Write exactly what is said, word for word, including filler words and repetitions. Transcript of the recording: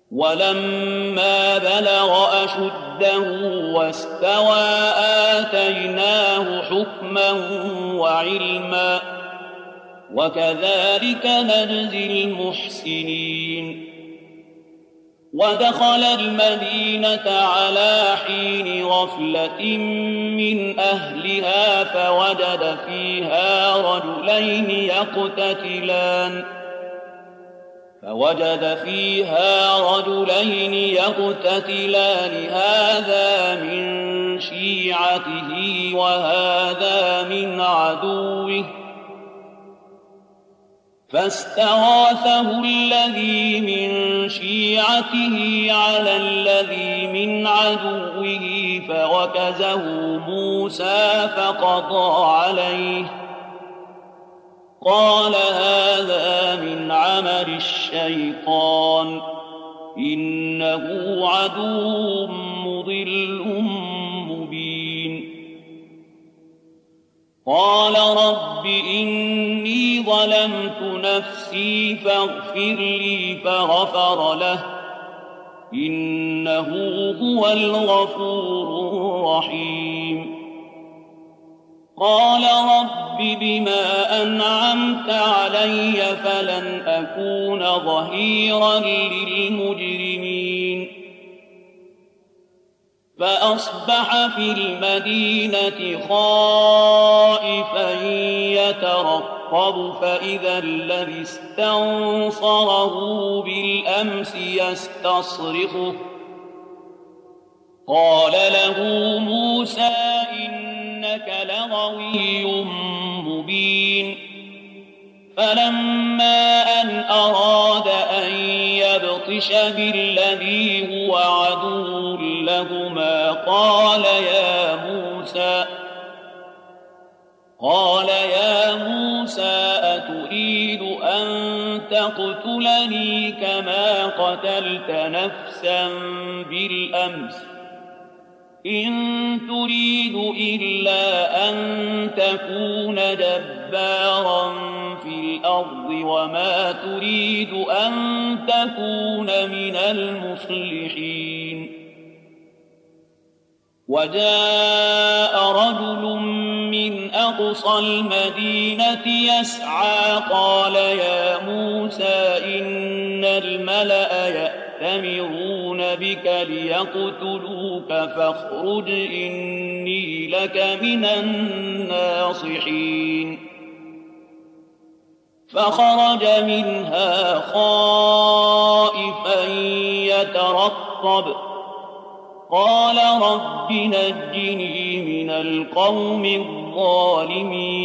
ولما بلغ أشده واستوى آتيناه حكما وعلما وكذلك نجزي المحسنين. ودخل المدينة على حين غفلة من أهلها فوجد فيها رجلين يقتتلان فوجد فيها رجلين يقتتلان هذا من شيعته وهذا من عدوه فاستغاثه الذي من شيعته على الذي من عدوه فوكزه موسى فقضى عليه قال هذا من عمل الشيطان إنه عدو مضل مبين. قال رب إني ظلمت نفسي فاغفر لي فغفر له إنه هو الغفور الرحيم. قال رب بما أنعمت علي فلن أكون ظهيرا للمجرمين. فأصبح في المدينة خائفا يترقب فإذا الذي استنصره بالأمس يستصرخه قال له موسى إنك لغوي مبين. فلما أن أراد أن يبطش بالذي هو عدو لهما قال يا موسى قال يا موسى أتريد أن تقتلني كما قتلت نفسا بالأمس إن تريد إلا أن تكون جبارا في الأرض وما تريد أن تكون من المصلحين. وجاء رجل من أقصى المدينة يسعى قال يا موسى إن الملأ يأتمرون بك ليقتلوك فاخرج إني لك من الناصحين. فخرج منها خائفا يترقب قال رب نجني من القوم الظالمين.